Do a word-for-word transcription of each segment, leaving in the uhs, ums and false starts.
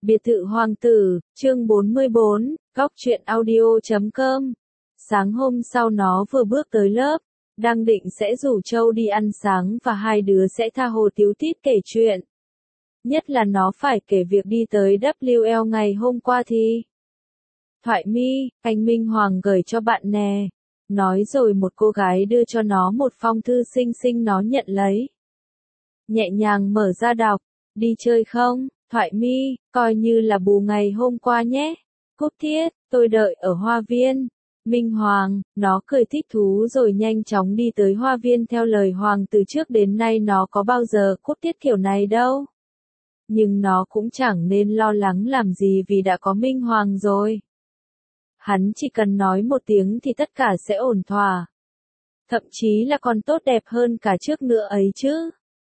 Biệt thự hoàng tử, chương bốn mươi bốn, góc truyện audio chấm com. Sáng hôm sau nó vừa bước tới lớp, đang định sẽ rủ Châu đi ăn sáng và hai đứa sẽ tha hồ tíu tít kể chuyện. Nhất là nó phải kể việc đi tới W L ngày hôm qua thì. Thoại mi, anh Minh Hoàng gửi cho bạn nè. Nói rồi một cô gái đưa cho nó một phong thư xinh xinh nó nhận lấy. Nhẹ nhàng mở ra đọc, đi chơi không? Thoại mi, coi như là bù ngày hôm qua nhé. Cúp tiết, tôi đợi ở hoa viên. Minh Hoàng, nó cười thích thú rồi nhanh chóng đi tới hoa viên theo lời Hoàng từ trước đến nay nó có bao giờ cúp tiết kiểu này đâu. Nhưng nó cũng chẳng nên lo lắng làm gì vì đã có Minh Hoàng rồi. Hắn chỉ cần nói một tiếng thì tất cả sẽ ổn thỏa. Thậm chí là còn tốt đẹp hơn cả trước nữa ấy chứ.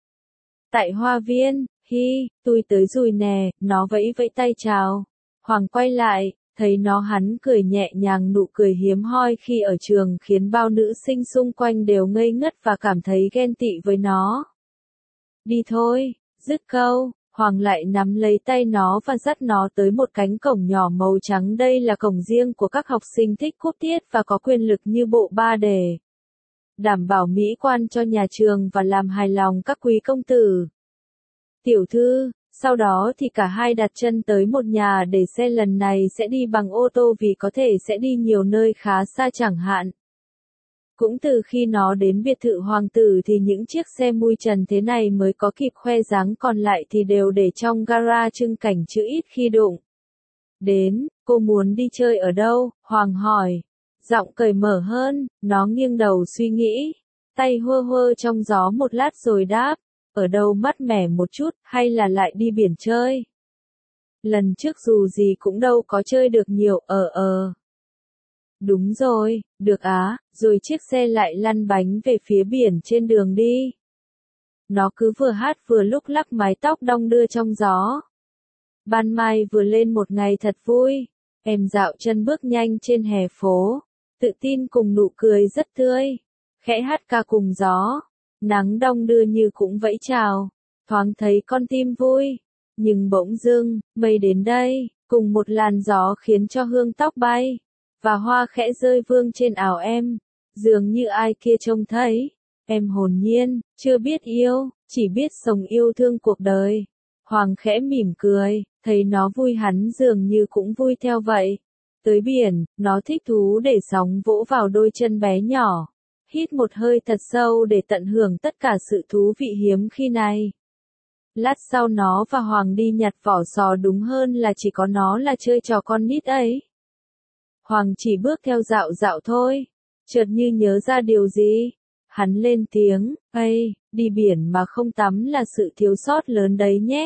Tại hoa viên, hi, tôi tới rồi nè, nó vẫy vẫy tay chào. Hoàng quay lại, thấy nó hắn cười nhẹ nhàng nụ cười hiếm hoi khi ở trường khiến bao nữ sinh xung quanh đều ngây ngất và cảm thấy ghen tị với nó. Đi thôi, dứt câu, Hoàng lại nắm lấy tay nó và dắt nó tới một cánh cổng nhỏ màu trắng. Đây là cổng riêng của các học sinh thích cúp tiết và có quyền lực như bộ ba để đảm bảo mỹ quan cho nhà trường và làm hài lòng các quý công tử. Tiểu thư, sau đó thì cả hai đặt chân tới một nhà để xe, lần này sẽ đi bằng ô tô vì có thể sẽ đi nhiều nơi khá xa chẳng hạn. Cũng từ khi nó đến biệt thự hoàng tử thì những chiếc xe mui trần thế này mới có kịp khoe dáng, còn lại thì đều để trong gara trưng cảnh chứ ít khi đụng đến. Cô muốn đi chơi ở đâu? Hoàng hỏi. Giọng cởi mở hơn, nó nghiêng đầu suy nghĩ, tay hơ hơ trong gió một lát rồi đáp. Ở đâu mát mẻ một chút, hay là lại đi biển chơi? Lần trước dù gì cũng đâu có chơi được nhiều, ờ ờ. Đúng rồi, được á, rồi chiếc xe lại lăn bánh về phía biển trên đường đi. Nó cứ vừa hát vừa lúc lắc mái tóc đong đưa trong gió. Ban mai vừa lên một ngày thật vui, em dạo chân bước nhanh trên hè phố, tự tin cùng nụ cười rất tươi, khẽ hát ca cùng gió. Nắng đong đưa như cũng vẫy chào, thoáng thấy con tim vui, nhưng bỗng dưng, mây đến đây, cùng một làn gió khiến cho hương tóc bay, và hoa khẽ rơi vương trên áo em, dường như ai kia trông thấy, em hồn nhiên, chưa biết yêu, chỉ biết sống yêu thương cuộc đời. Hoàng khẽ mỉm cười, thấy nó vui hắn dường như cũng vui theo vậy. Tới biển, nó thích thú để sóng vỗ vào đôi chân bé nhỏ. Hít một hơi thật sâu để tận hưởng tất cả sự thú vị hiếm khi này. Lát sau nó và Hoàng đi nhặt vỏ sò, đúng hơn là chỉ có nó là chơi trò con nít ấy. Hoàng chỉ bước theo dạo dạo thôi, chợt như nhớ ra điều gì. Hắn lên tiếng, ây, đi biển mà không tắm là sự thiếu sót lớn đấy nhé.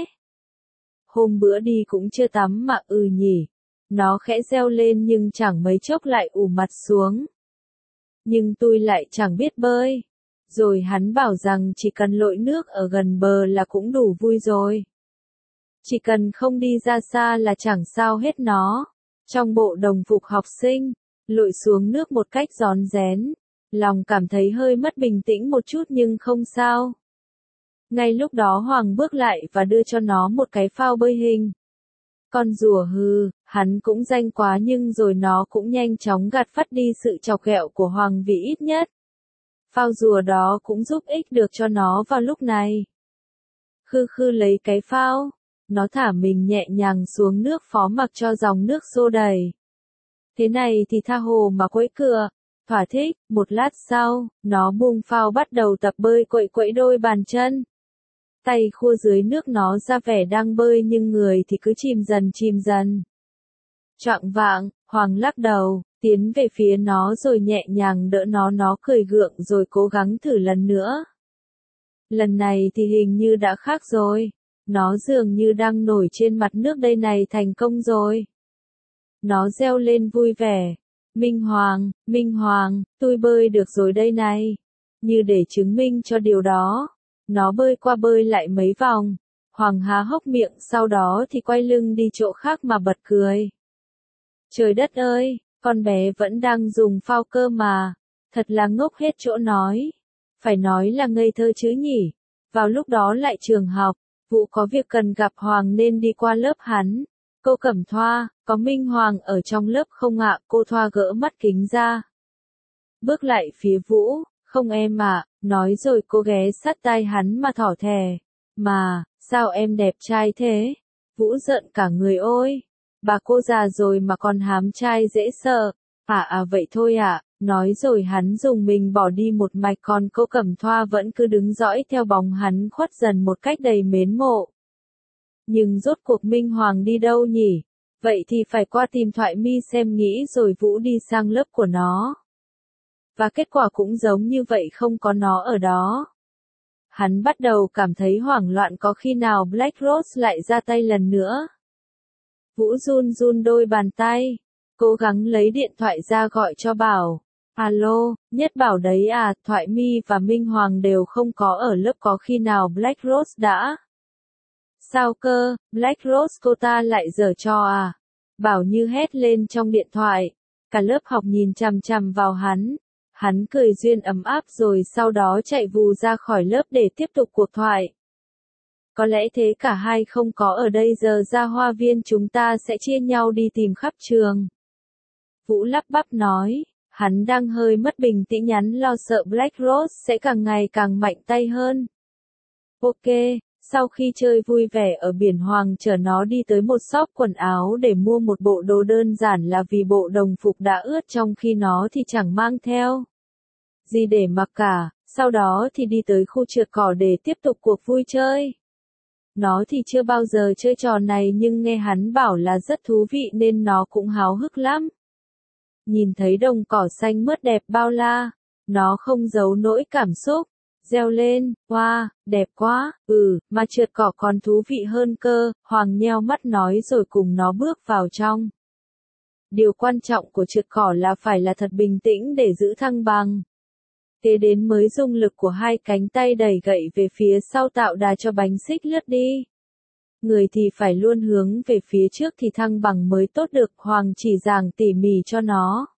Hôm bữa đi cũng chưa tắm mà ừ nhỉ. Nó khẽ reo lên nhưng chẳng mấy chốc lại ủ mặt xuống. Nhưng tôi lại chẳng biết bơi. Rồi hắn bảo rằng chỉ cần lội nước ở gần bờ là cũng đủ vui rồi. Chỉ cần không đi ra xa là chẳng sao hết nó. Trong bộ đồng phục học sinh, lội xuống nước một cách rón rén. Lòng cảm thấy hơi mất bình tĩnh một chút nhưng không sao. Ngay lúc đó Hoàng bước lại và đưa cho nó một cái phao bơi hình. Con rùa hư, hắn cũng danh quá nhưng rồi nó cũng nhanh chóng gạt phắt đi sự chọc ghẹo của Hoàng vì ít nhất. Phao rùa đó cũng giúp ích được cho nó vào lúc này. Khư khư lấy cái phao, nó thả mình nhẹ nhàng xuống nước phó mặc cho dòng nước xô đầy. Thế này thì tha hồ mà quẫy cựa, thỏa thích. Một lát sau, nó buông phao bắt đầu tập bơi quậy quậy đôi bàn chân. Tay khua dưới nước nó ra vẻ đang bơi nhưng người thì cứ chìm dần chìm dần. Choạng vạng, Hoàng lắc đầu, tiến về phía nó rồi nhẹ nhàng đỡ nó, nó cười gượng rồi cố gắng thử lần nữa. Lần này thì hình như đã khác rồi, nó dường như đang nổi trên mặt nước đây này, thành công rồi. Nó reo lên vui vẻ, Minh Hoàng, Minh Hoàng, tôi bơi được rồi đây này. Như để chứng minh cho điều đó. Nó bơi qua bơi lại mấy vòng, Hoàng há hốc miệng sau đó thì quay lưng đi chỗ khác mà bật cười. Trời đất ơi, con bé vẫn đang dùng phao cơ mà, thật là ngốc hết chỗ nói. Phải nói là ngây thơ chứ nhỉ. Vào lúc đó lại trường học, Vũ có việc cần gặp Hoàng nên đi qua lớp hắn. Cô Cẩm Thoa, có Minh Hoàng ở trong lớp không ạ? Cô Thoa gỡ mắt kính ra. Bước lại phía Vũ, không em ạ, nói rồi cô ghé sát tai hắn mà thỏ thè. Mà, sao em đẹp trai thế? Vũ giận cả người ôi. Bà cô già rồi mà còn hám trai dễ sợ. À à vậy thôi ạ, nói rồi hắn dùng mình bỏ đi một mạch còn cô Cẩm Thoa vẫn cứ đứng dõi theo bóng hắn khuất dần một cách đầy mến mộ. Nhưng rốt cuộc Minh Hoàng đi đâu nhỉ? Vậy thì phải qua tìm Thoại Mi xem nghĩ rồi Vũ đi sang lớp của nó. Và kết quả cũng giống như vậy, không có nó ở đó. Hắn bắt đầu cảm thấy hoảng loạn, có khi nào Black Rose lại ra tay lần nữa. Vũ run run đôi bàn tay, cố gắng lấy điện thoại ra gọi cho Bảo. Alo, Nhất Bảo đấy à, Thoại Mi và Minh Hoàng đều không có ở lớp, có khi nào Black Rose đã... Sao cơ, Black Rose cô ta lại giở trò à? Bảo như hét lên trong điện thoại. Cả lớp học nhìn chằm chằm vào hắn. Hắn cười duyên ấm áp rồi sau đó chạy vù ra khỏi lớp để tiếp tục cuộc thoại. Có lẽ thế cả hai không có ở đây, giờ ra hoa viên chúng ta sẽ chia nhau đi tìm khắp trường. Vũ lắp bắp nói, hắn đang hơi mất bình tĩnh, nhắn lo sợ Black Rose sẽ càng ngày càng mạnh tay hơn. Ok, sau khi chơi vui vẻ ở biển, Hoàng chở nó đi tới một shop quần áo để mua một bộ đồ, đơn giản là vì bộ đồng phục đã ướt trong khi nó thì chẳng mang theo gì để mặc cả, sau đó thì đi tới khu trượt cỏ để tiếp tục cuộc vui chơi. Nó thì chưa bao giờ chơi trò này nhưng nghe hắn bảo là rất thú vị nên nó cũng háo hức lắm. Nhìn thấy đồng cỏ xanh mướt đẹp bao la, nó không giấu nỗi cảm xúc, reo lên, wow, đẹp quá, ừ, mà trượt cỏ còn thú vị hơn cơ, Hoàng nheo mắt nói rồi cùng nó bước vào trong. Điều quan trọng của trượt cỏ là phải là thật bình tĩnh để giữ thăng bằng. Kế đến mới dùng lực của hai cánh tay đẩy gậy về phía sau tạo đà cho bánh xích lướt đi. Người thì phải luôn hướng về phía trước thì thăng bằng mới tốt được, Hoàng chỉ giảng tỉ mỉ cho nó.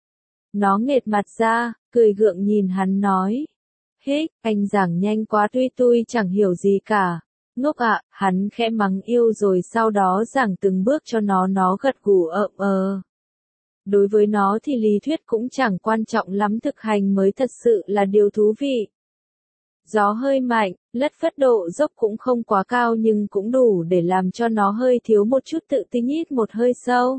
Nó nghệt mặt ra, cười gượng nhìn hắn nói. Hích, anh giảng nhanh quá, tuy tôi chẳng hiểu gì cả. Ngốc ạ, à, hắn khẽ mắng yêu rồi sau đó giảng từng bước cho nó, nó gật gù ợm ờ. Đối với nó thì lý thuyết cũng chẳng quan trọng lắm, thực hành mới thật sự là điều thú vị. Gió hơi mạnh, lất phất, độ dốc cũng không quá cao nhưng cũng đủ để làm cho nó hơi thiếu một chút tự tin, hít một hơi sâu.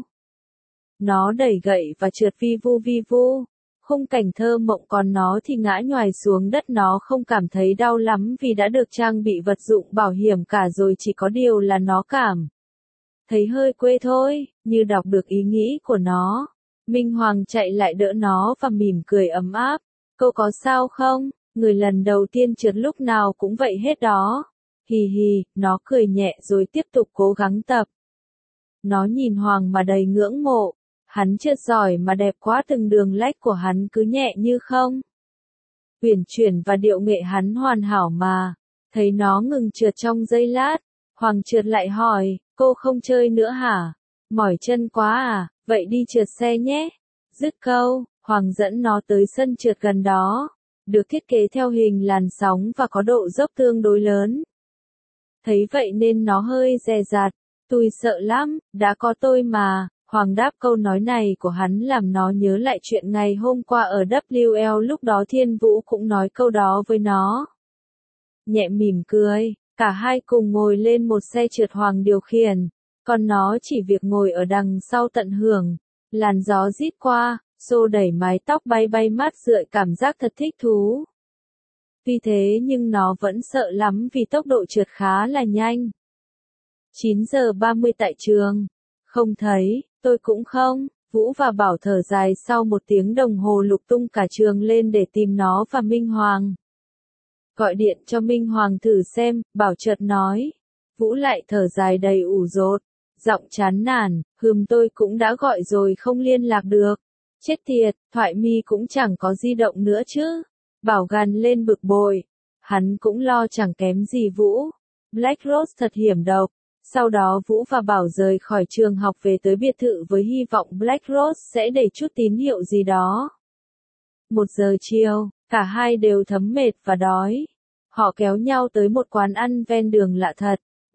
Nó đẩy gậy và trượt vi vu vi vu. Khung cảnh thơ mộng, còn nó thì ngã nhoài xuống đất. Nó không cảm thấy đau lắm vì đã được trang bị vật dụng bảo hiểm cả rồi, chỉ có điều là nó cảm thấy hơi quê thôi, như đọc được ý nghĩ của nó. Minh Hoàng chạy lại đỡ nó và mỉm cười ấm áp. Cậu có sao không? Người lần đầu tiên trượt lúc nào cũng vậy hết đó. Hì hì, nó cười nhẹ rồi tiếp tục cố gắng tập. Nó nhìn Hoàng mà đầy ngưỡng mộ. Hắn trượt giỏi mà đẹp quá, từng đường lách của hắn cứ nhẹ như không. Uyển chuyển và điệu nghệ hắn hoàn hảo mà. Thấy nó ngừng trượt trong giây lát, Hoàng trượt lại hỏi, cô không chơi nữa hả? Mỏi chân quá à, vậy đi trượt xe nhé. Dứt câu, Hoàng dẫn nó tới sân trượt gần đó, được thiết kế theo hình làn sóng và có độ dốc tương đối lớn. Thấy vậy nên nó hơi dè dặt, tôi sợ lắm, đã có tôi mà. Hoàng đáp câu nói này của hắn làm nó nhớ lại chuyện ngày hôm qua ở W L, lúc đó Thiên Vũ cũng nói câu đó với nó. Nhẹ mỉm cười, cả hai cùng ngồi lên một xe trượt Hoàng điều khiển, còn nó chỉ việc ngồi ở đằng sau tận hưởng. Làn gió rít qua, xô đẩy mái tóc bay bay mát rượi, cảm giác thật thích thú. Tuy thế nhưng nó vẫn sợ lắm vì tốc độ trượt khá là nhanh. chín giờ ba mươi tại trường. Không thấy, tôi cũng không. Vũ và Bảo thở dài sau một tiếng đồng hồ lục tung cả trường lên để tìm nó và Minh Hoàng. Gọi điện cho Minh Hoàng thử xem, Bảo chợt nói. Vũ lại thở dài đầy ủ rột, giọng chán nản, hừm tôi cũng đã gọi rồi không liên lạc được. Chết tiệt, Thoại Mi cũng chẳng có di động nữa chứ. Bảo gằn lên bực bội. Hắn cũng lo chẳng kém gì Vũ. Black Rose thật hiểm độc. Sau đó Vũ và Bảo rời khỏi trường học về tới biệt thự với hy vọng Black Rose sẽ để chút tín hiệu gì đó. Một giờ chiều, cả hai đều thấm mệt và đói. Họ kéo nhau tới một quán ăn ven đường lạ thật.